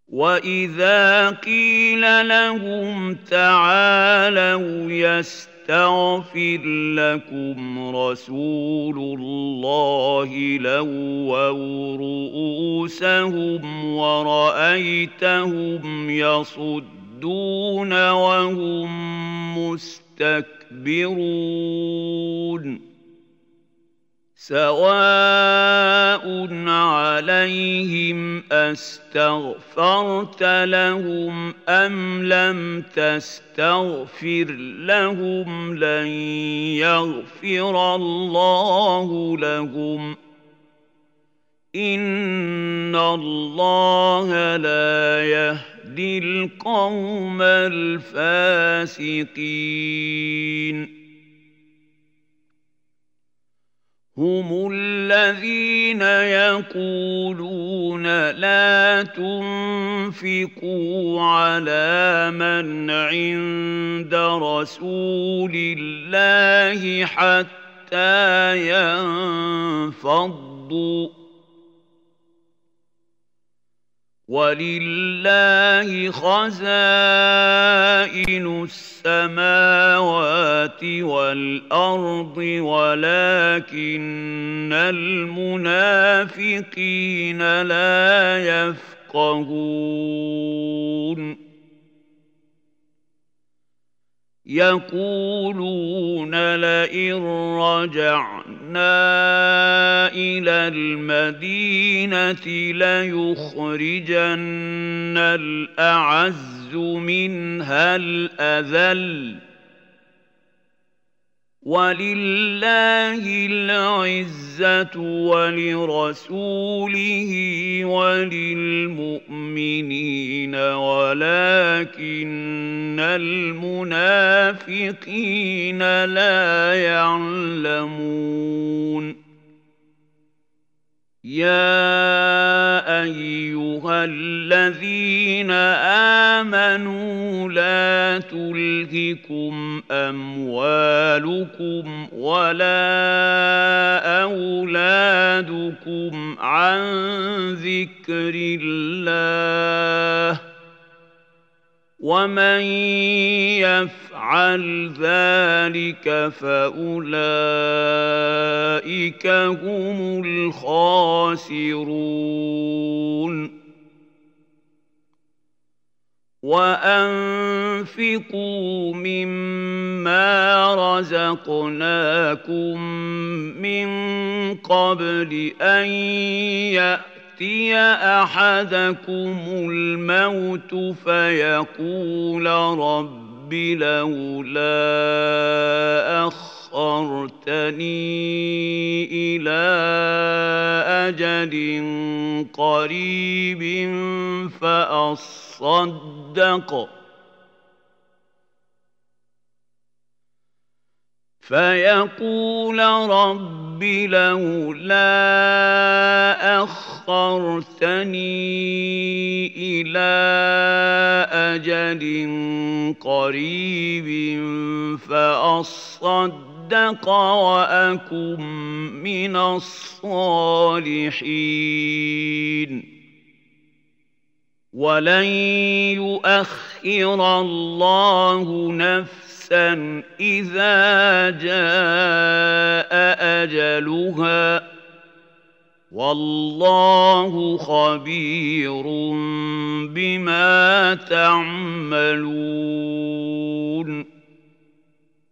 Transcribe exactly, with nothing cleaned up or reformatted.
وإذا قيل لهم تعالوا يستغفر لكم رسول الله لووا رؤوسهم ورأيتهم يصدون وهم مستكبرون سواء عليهم أستغفرت لهم أم لم تستغفر لهم لن يغفر الله لهم إن الله لا يهدي القوم الفاسقين هم الذين يقولون لا تنفقوا على من عند رسول الله حتى ينفضوا ولله خزائن السماوات والأرض ولكن المنافقين لا يفقهون يقولون لئن رجعنا إلى المدينة ليخرجن الأعز منها الأذل ولله العزة ولرسوله وللمؤمنين ولكن المنافقين لا يعلمون يا أيها الذين آمنوا لا تلهكم أموالكم ولا أولادكم عن ذكر الله ومن يفعل ذلك فأولئك هم الخاسرون وأنفقوا مما رزقناكم من قبل أن يأتي يأتي أحدكم الموت فيقول رب لولا أخرتني إلى أجل قريب فأصدق فيقول رب لولا أخرتني إلى أجل قريب فأصدق وأكن من الصالحين ولن يؤخر الله نفسا إذا جاء أجلها والله خبير بما تعملون